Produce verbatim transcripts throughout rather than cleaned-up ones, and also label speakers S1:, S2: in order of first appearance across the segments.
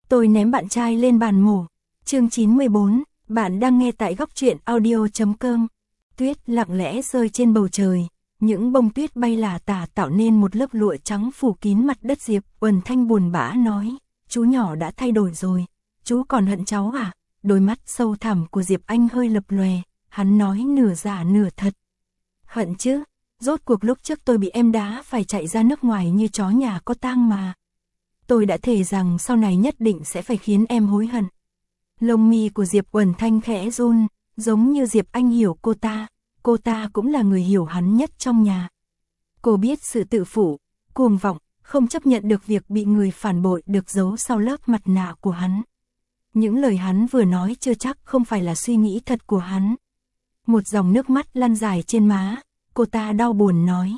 S1: Tôi ném bạn trai lên bàn mổ. Chương chín mươi bốn, bạn đang nghe tại góc truyện audio chấm com. Tuyết lặng lẽ rơi trên bầu trời, những bông tuyết bay lả tả tạo nên một lớp lụa trắng phủ kín mặt đất. Diệp Uẩn Thanh buồn bã nói, chú nhỏ đã thay đổi rồi, chú còn hận cháu à? Đôi mắt sâu thẳm của Diệp Anh hơi lập lòe, hắn nói nửa giả nửa thật. Hận chứ, rốt cuộc lúc trước tôi bị em đá phải chạy ra nước ngoài như chó nhà có tang mà. Tôi đã thề rằng sau này nhất định sẽ phải khiến em hối hận. Lông mi của Diệp Uẩn Thanh khẽ run, giống như Diệp Anh hiểu cô ta, cô ta cũng là người hiểu hắn nhất trong nhà. Cô biết sự tự phụ, cuồng vọng, không chấp nhận được việc bị người phản bội được giấu sau lớp mặt nạ của hắn. Những lời hắn vừa nói chưa chắc không phải là suy nghĩ thật của hắn. Một dòng nước mắt lăn dài trên má, cô ta đau buồn nói.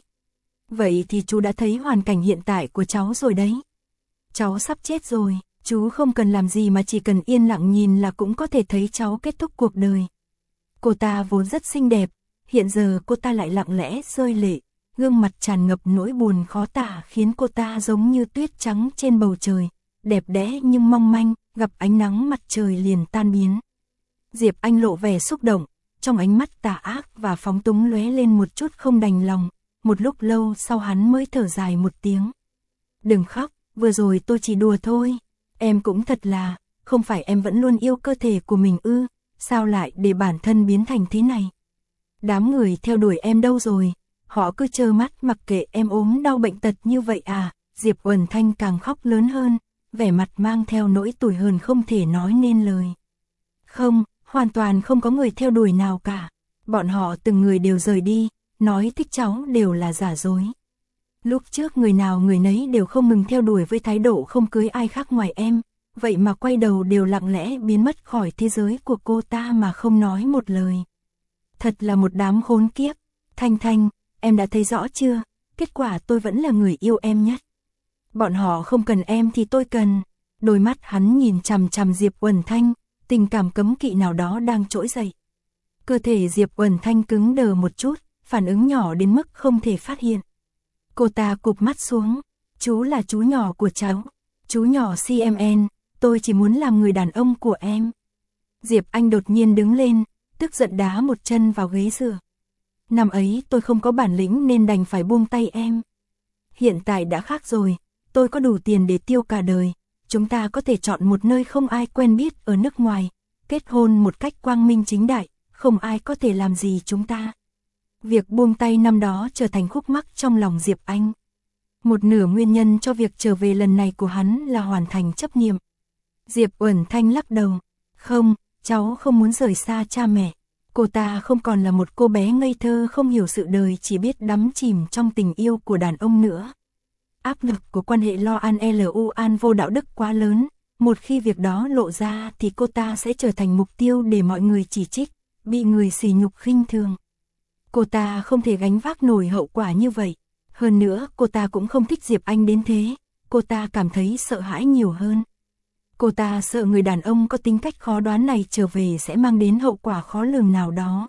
S1: Vậy thì chú đã thấy hoàn cảnh hiện tại của cháu rồi đấy. Cháu sắp chết rồi, chú không cần làm gì mà chỉ cần yên lặng nhìn là cũng có thể thấy cháu kết thúc cuộc đời. Cô ta vốn rất xinh đẹp, hiện giờ cô ta lại lặng lẽ rơi lệ, gương mặt tràn ngập nỗi buồn khó tả khiến cô ta giống như tuyết trắng trên bầu trời, đẹp đẽ nhưng mong manh, gặp ánh nắng mặt trời liền tan biến. Diệp Anh lộ vẻ xúc động, trong ánh mắt tà ác và phóng túng lóe lên một chút không đành lòng, một lúc lâu sau hắn mới thở dài một tiếng. Đừng khóc, vừa rồi tôi chỉ đùa thôi, em cũng thật là, không phải em vẫn luôn yêu cơ thể của mình ư, sao lại để bản thân biến thành thế này? Đám người theo đuổi em đâu rồi, họ cứ trơ mắt mặc kệ em ốm đau bệnh tật như vậy à? Diệp Uẩn Thanh càng khóc lớn hơn, vẻ mặt mang theo nỗi tủi hờn không thể nói nên lời. Không, hoàn toàn không có người theo đuổi nào cả, bọn họ từng người đều rời đi, nói thích cháu đều là giả dối. Lúc trước người nào người nấy đều không ngừng theo đuổi với thái độ không cưới ai khác ngoài em, vậy mà quay đầu đều lặng lẽ biến mất khỏi thế giới của cô ta mà không nói một lời. Thật là một đám khốn kiếp. Thanh Thanh, em đã thấy rõ chưa, kết quả tôi vẫn là người yêu em nhất. Bọn họ không cần em thì tôi cần. Đôi mắt hắn nhìn chằm chằm Diệp Uẩn Thanh, tình cảm cấm kỵ nào đó đang trỗi dậy. Cơ thể Diệp Uẩn Thanh cứng đờ một chút, phản ứng nhỏ đến mức không thể phát hiện. Cô ta cụp mắt xuống, chú là chú nhỏ của cháu, chú nhỏ xê em en, tôi chỉ muốn làm người đàn ông của em. Diệp Anh đột nhiên đứng lên, tức giận đá một chân vào ghế dựa. Năm ấy tôi không có bản lĩnh nên đành phải buông tay em. Hiện tại đã khác rồi, tôi có đủ tiền để tiêu cả đời, chúng ta có thể chọn một nơi không ai quen biết ở nước ngoài, kết hôn một cách quang minh chính đại, không ai có thể làm gì chúng ta. Việc buông tay năm đó trở thành khúc mắc trong lòng Diệp Anh. Một nửa nguyên nhân cho việc trở về lần này của hắn là hoàn thành chấp niệm. Diệp Uẩn Thanh lắc đầu, không, cháu không muốn rời xa cha mẹ. Cô ta không còn là một cô bé ngây thơ không hiểu sự đời chỉ biết đắm chìm trong tình yêu của đàn ông nữa. Áp lực của quan hệ lo an lu an vô đạo đức quá lớn, một khi việc đó lộ ra thì cô ta sẽ trở thành mục tiêu để mọi người chỉ trích, bị người sỉ nhục khinh thường. Cô ta không thể gánh vác nổi hậu quả như vậy. Hơn nữa, cô ta cũng không thích Diệp Anh đến thế. Cô ta cảm thấy sợ hãi nhiều hơn. Cô ta sợ người đàn ông có tính cách khó đoán này trở về sẽ mang đến hậu quả khó lường nào đó.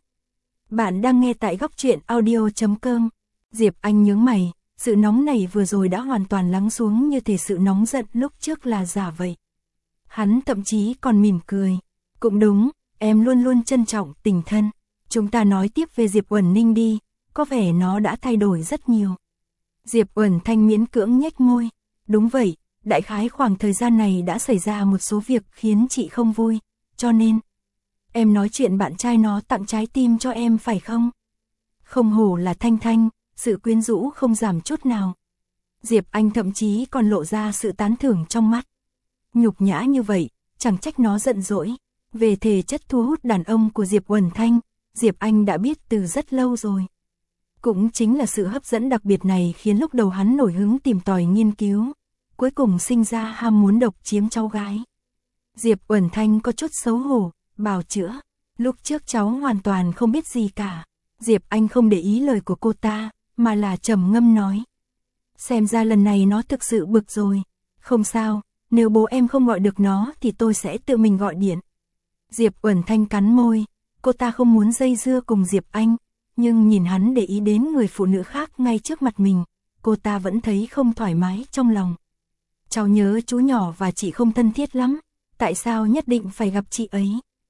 S1: Bạn đang nghe tại góc truyện audio chấm com. Diệp Anh nhướng mày, sự nóng này vừa rồi đã hoàn toàn lắng xuống như thể sự nóng giận lúc trước là giả vậy. Hắn thậm chí còn mỉm cười. Cũng đúng, em luôn luôn trân trọng tình thân. Chúng ta nói tiếp về Diệp Uẩn Ninh đi, có vẻ nó đã thay đổi rất nhiều. Diệp Uẩn Thanh miễn cưỡng nhếch môi. Đúng vậy, đại khái khoảng thời gian này đã xảy ra một số việc khiến chị không vui, cho nên... Em nói chuyện bạn trai nó tặng trái tim cho em phải không? Không hổ là Thanh Thanh, sự quyến rũ không giảm chút nào. Diệp Anh thậm chí còn lộ ra sự tán thưởng trong mắt. Nhục nhã như vậy, chẳng trách nó giận dỗi. Về thể chất thu hút đàn ông của Diệp Uẩn Thanh, Diệp Anh đã biết từ rất lâu rồi. Cũng chính là sự hấp dẫn đặc biệt này khiến lúc đầu hắn nổi hứng tìm tòi nghiên cứu, cuối cùng sinh ra ham muốn độc chiếm cháu gái. Diệp Uẩn Thanh có chút xấu hổ, bào chữa, lúc trước cháu hoàn toàn không biết gì cả. Diệp Anh không để ý lời của cô ta, mà là trầm ngâm nói. Xem ra lần này nó thực sự bực rồi. Không sao, nếu bố em không gọi được nó thì tôi sẽ tự mình gọi điện. Diệp Uẩn Thanh cắn môi, cô ta không muốn dây dưa cùng Diệp Anh, nhưng nhìn hắn để ý đến người phụ nữ khác ngay trước mặt mình, cô ta vẫn thấy không thoải mái trong lòng. cháu nhớ chú nhỏ và chị không thân thiết lắm, tại sao nhất định phải gặp chị ấy?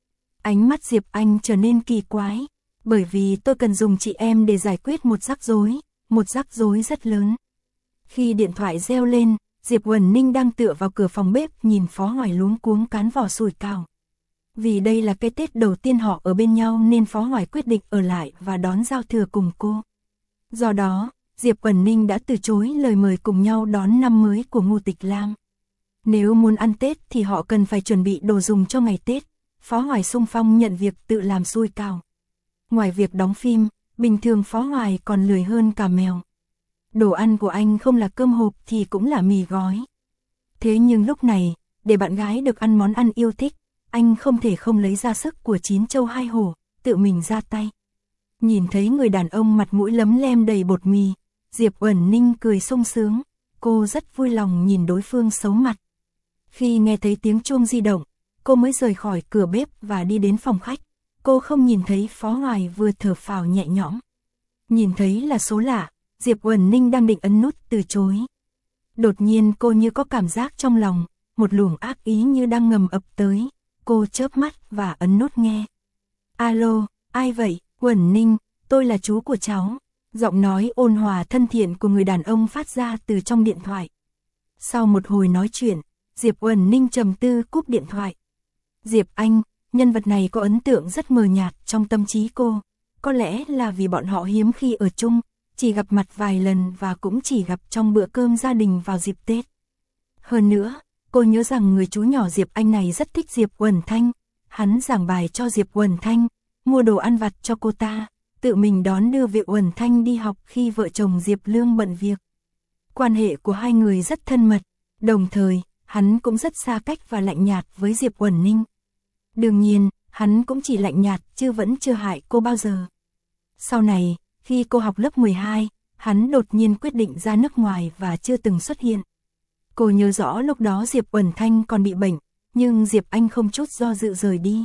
S1: Ánh mắt Diệp Anh trở nên kỳ quái, bởi vì tôi cần dùng chị em để giải quyết một rắc rối, một rắc rối rất lớn. Khi điện thoại reo lên, Diệp Uẩn Ninh đang tựa vào cửa phòng bếp nhìn Phó Hoài luống cuống cán vỏ sủi cảo. Vì đây là cái Tết đầu tiên họ ở bên nhau nên Phó Hoài quyết định ở lại và đón giao thừa cùng cô. Do đó, Diệp Uẩn Ninh đã từ chối lời mời cùng nhau đón năm mới của Ngô Tịch Lam. Nếu muốn ăn Tết thì họ cần phải chuẩn bị đồ dùng cho ngày Tết. Phó Hoài xung phong nhận việc tự làm sủi cảo. Ngoài việc đóng phim, bình thường Phó Hoài còn lười hơn cả mèo. Đồ ăn của anh không là cơm hộp thì cũng là mì gói. Thế nhưng lúc này, để bạn gái được ăn món ăn yêu thích, anh không thể không lấy ra sức của chín châu hai hổ, tự mình ra tay. Nhìn thấy người đàn ông mặt mũi lấm lem đầy bột mì, Diệp Uẩn Ninh cười sung sướng, cô rất vui lòng nhìn đối phương xấu mặt. Khi nghe thấy tiếng chuông di động, cô mới rời khỏi cửa bếp và đi đến phòng khách. Cô không nhìn thấy Phó Hoài vừa thở phào nhẹ nhõm. Nhìn thấy là số lạ, Diệp Uẩn Ninh đang định ấn nút từ chối. Đột nhiên cô như có cảm giác trong lòng, một luồng ác ý như đang ngầm ập tới. Cô chớp mắt và ấn nút nghe. Alo, ai vậy? Uẩn Ninh, tôi là chú của cháu. Giọng nói ôn hòa thân thiện của người đàn ông phát ra từ trong điện thoại. Sau một hồi nói chuyện, Diệp Uẩn Ninh trầm tư cúp điện thoại. Diệp Anh, nhân vật này có ấn tượng rất mờ nhạt trong tâm trí cô. Có lẽ là vì bọn họ hiếm khi ở chung, chỉ gặp mặt vài lần và cũng chỉ gặp trong bữa cơm gia đình vào dịp Tết. Hơn nữa, cô nhớ rằng người chú nhỏ Diệp Anh này rất thích Diệp Uẩn Thanh. Hắn giảng bài cho Diệp Uẩn Thanh, mua đồ ăn vặt cho cô ta, tự mình đón đưa Diệp Uẩn Thanh đi học khi vợ chồng Diệp Lương bận việc. Quan hệ của hai người rất thân mật, đồng thời, hắn cũng rất xa cách và lạnh nhạt với Diệp Uẩn Ninh. Đương nhiên, hắn cũng chỉ lạnh nhạt chứ vẫn chưa hại cô bao giờ. Sau này, khi cô học lớp mười hai, hắn đột nhiên quyết định ra nước ngoài và chưa từng xuất hiện. Cô nhớ rõ lúc đó Diệp Uẩn Thanh còn bị bệnh, nhưng Diệp Anh không chút do dự rời đi.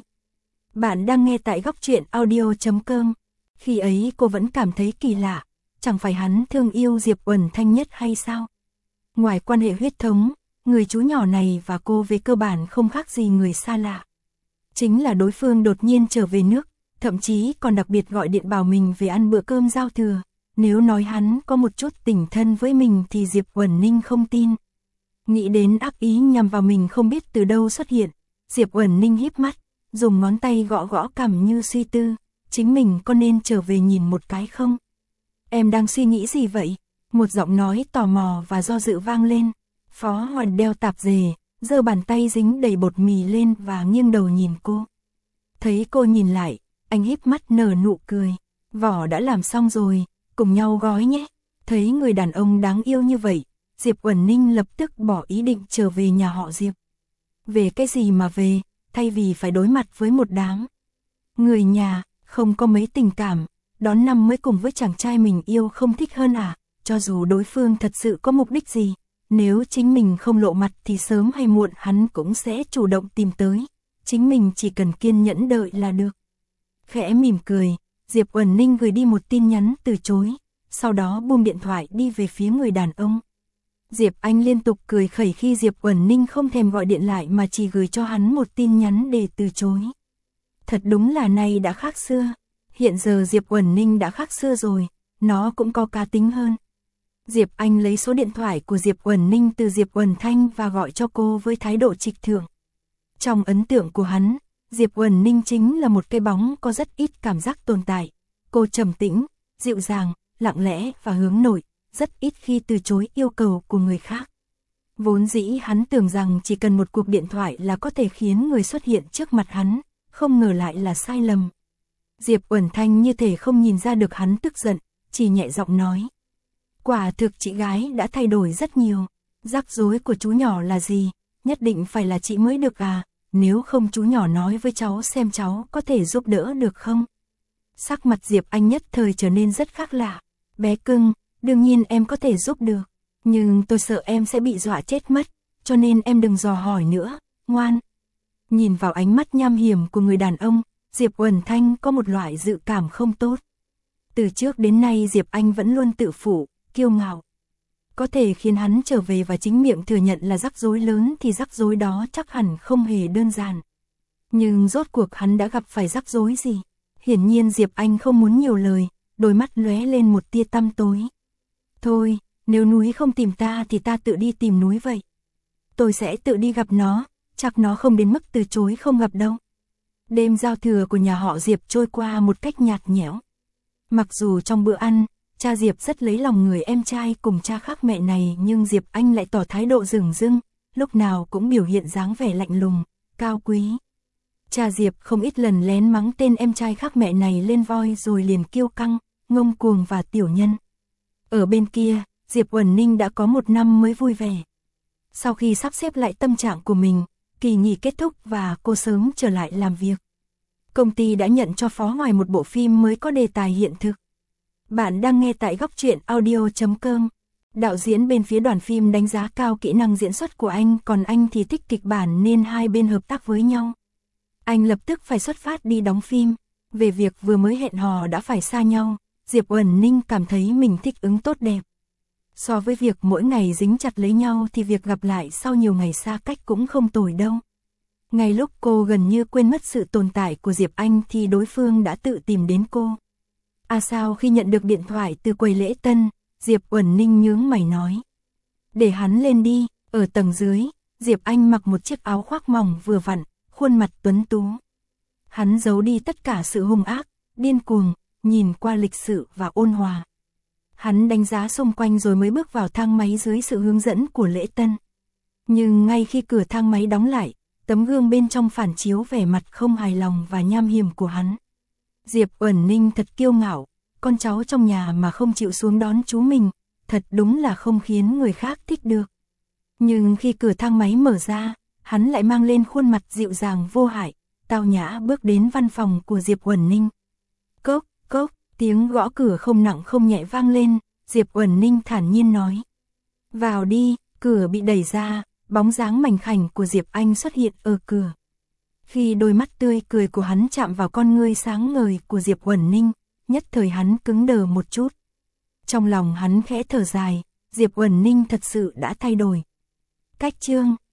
S1: Bạn đang nghe tại góc truyện audio chấm com. Khi ấy cô vẫn cảm thấy kỳ lạ, chẳng phải hắn thương yêu Diệp Uẩn Thanh nhất hay sao? Ngoài quan hệ huyết thống, người chú nhỏ này và cô về cơ bản không khác gì người xa lạ. Chính là đối phương đột nhiên trở về nước, thậm chí còn đặc biệt gọi điện bảo mình về ăn bữa cơm giao thừa. Nếu nói hắn có một chút tình thân với mình thì Diệp Uẩn Ninh không tin. Nghĩ đến ác ý nhằm vào mình không biết từ đâu xuất hiện, Diệp Uẩn Ninh híp mắt, dùng ngón tay gõ gõ cằm như suy tư, chính mình có nên trở về nhìn một cái không? Em đang suy nghĩ gì vậy? Một giọng nói tò mò và do dự vang lên. Phó Hoài đeo tạp dề, giơ bàn tay dính đầy bột mì lên và nghiêng đầu nhìn cô. Thấy cô nhìn lại, anh híp mắt nở nụ cười. Vỏ đã làm xong rồi, cùng nhau gói nhé. Thấy người đàn ông đáng yêu như vậy, Diệp Uẩn Ninh lập tức bỏ ý định trở về nhà họ Diệp. Về cái gì mà về, thay vì phải đối mặt với một đám người nhà, không có mấy tình cảm, đón năm mới cùng với chàng trai mình yêu không thích hơn à? Cho dù đối phương thật sự có mục đích gì, nếu chính mình không lộ mặt thì sớm hay muộn hắn cũng sẽ chủ động tìm tới. Chính mình chỉ cần kiên nhẫn đợi là được. Khẽ mỉm cười, Diệp Uẩn Ninh gửi đi một tin nhắn từ chối, sau đó buông điện thoại đi về phía người đàn ông. Diệp Anh liên tục cười khẩy khi Diệp Uẩn Ninh không thèm gọi điện lại mà chỉ gửi cho hắn một tin nhắn để từ chối. Thật đúng là nay đã khác xưa. Hiện giờ Diệp Uẩn Ninh đã khác xưa rồi, nó cũng có cá tính hơn. Diệp Anh lấy số điện thoại của Diệp Uẩn Ninh từ Diệp Uẩn Thanh và gọi cho cô với thái độ trịch thượng. Trong ấn tượng của hắn, Diệp Uẩn Ninh chính là một cái bóng có rất ít cảm giác tồn tại. Cô trầm tĩnh, dịu dàng, lặng lẽ và hướng nội, rất ít khi từ chối yêu cầu của người khác. Vốn dĩ hắn tưởng rằng chỉ cần một cuộc điện thoại là có thể khiến người xuất hiện trước mặt hắn, không ngờ lại là sai lầm. Diệp Uẩn Thanh như thể không nhìn ra được hắn tức giận, chỉ nhẹ giọng nói. Quả thực chị gái đã thay đổi rất nhiều. Rắc rối của chú nhỏ là gì? Nhất định phải là chị mới được à? Nếu không chú nhỏ nói với cháu xem cháu có thể giúp đỡ được không? Sắc mặt Diệp Anh nhất thời trở nên rất khác lạ. Bé cưng, đương nhiên em có thể giúp được. Nhưng tôi sợ em sẽ bị dọa chết mất, cho nên em đừng dò hỏi nữa, ngoan. Nhìn vào ánh mắt nham hiểm của người đàn ông, Diệp Uẩn Thanh có một loại dự cảm không tốt. Từ trước đến nay Diệp Anh vẫn luôn tự phụ, kiêu ngạo. có thể khiến hắn trở về và chính miệng thừa nhận là rắc rối lớn thì rắc rối đó chắc hẳn không hề đơn giản. Nhưng rốt cuộc hắn đã gặp phải rắc rối gì? Hiển nhiên Diệp Anh không muốn nhiều lời, đôi mắt lóe lên một tia tăm tối. Thôi, nếu núi không tìm ta thì ta tự đi tìm núi vậy. Tôi sẽ tự đi gặp nó, chắc nó không đến mức từ chối không gặp đâu. Đêm giao thừa của nhà họ Diệp trôi qua một cách nhạt nhẽo. Mặc dù trong bữa ăn, cha Diệp rất lấy lòng người em trai cùng cha khác mẹ này, nhưng Diệp Anh lại tỏ thái độ dửng dưng, lúc nào cũng biểu hiện dáng vẻ lạnh lùng, cao quý. Cha Diệp không ít lần lén mắng tên em trai khác mẹ này lên voi rồi liền kiêu căng, ngông cuồng và tiểu nhân. Ở bên kia, Diệp Uẩn Ninh đã có một năm mới vui vẻ. Sau khi sắp xếp lại tâm trạng của mình, kỳ nghỉ kết thúc và cô sớm trở lại làm việc. Công ty đã nhận cho Phó Hoài một bộ phim mới có đề tài hiện thực. Bạn đang nghe tại góc truyện audio chấm com. Đạo diễn bên phía đoàn phim đánh giá cao kỹ năng diễn xuất của anh, còn anh thì thích kịch bản nên hai bên hợp tác với nhau. Anh lập tức phải xuất phát đi đóng phim. Về việc vừa mới hẹn hò đã phải xa nhau, Diệp Uẩn Ninh cảm thấy mình thích ứng tốt đẹp. So với việc mỗi ngày dính chặt lấy nhau thì việc gặp lại sau nhiều ngày xa cách cũng không tồi đâu. Ngay lúc cô gần như quên mất sự tồn tại của Diệp Anh thì đối phương đã tự tìm đến cô. À sao khi nhận được điện thoại từ quầy lễ tân, Diệp Uẩn Ninh nhướng mày nói. Để hắn lên đi, ở tầng dưới, Diệp Anh mặc một chiếc áo khoác mỏng vừa vặn, khuôn mặt tuấn tú. Hắn giấu đi tất cả sự hung ác, điên cuồng, nhìn qua lịch sự và ôn hòa. Hắn đánh giá xung quanh rồi mới bước vào thang máy dưới sự hướng dẫn của lễ tân. Nhưng ngay khi cửa thang máy đóng lại, tấm gương bên trong phản chiếu vẻ mặt không hài lòng và nham hiểm của hắn. Diệp Uẩn Ninh thật kiêu ngạo, con cháu trong nhà mà không chịu xuống đón chú mình, thật đúng là không khiến người khác thích được. Nhưng khi cửa thang máy mở ra, hắn lại mang lên khuôn mặt dịu dàng vô hại, tao nhã bước đến văn phòng của Diệp Uẩn Ninh. Cốc, cốc, tiếng gõ cửa không nặng không nhẹ vang lên, Diệp Uẩn Ninh thản nhiên nói. Vào đi, cửa bị đẩy ra, bóng dáng mảnh khảnh của Diệp Anh xuất hiện ở cửa. Khi đôi mắt tươi cười của hắn chạm vào con ngươi sáng ngời của Diệp Uẩn Ninh, nhất thời hắn cứng đờ một chút. Trong lòng hắn khẽ thở dài, Diệp Uẩn Ninh thật sự đã thay đổi. Cách chương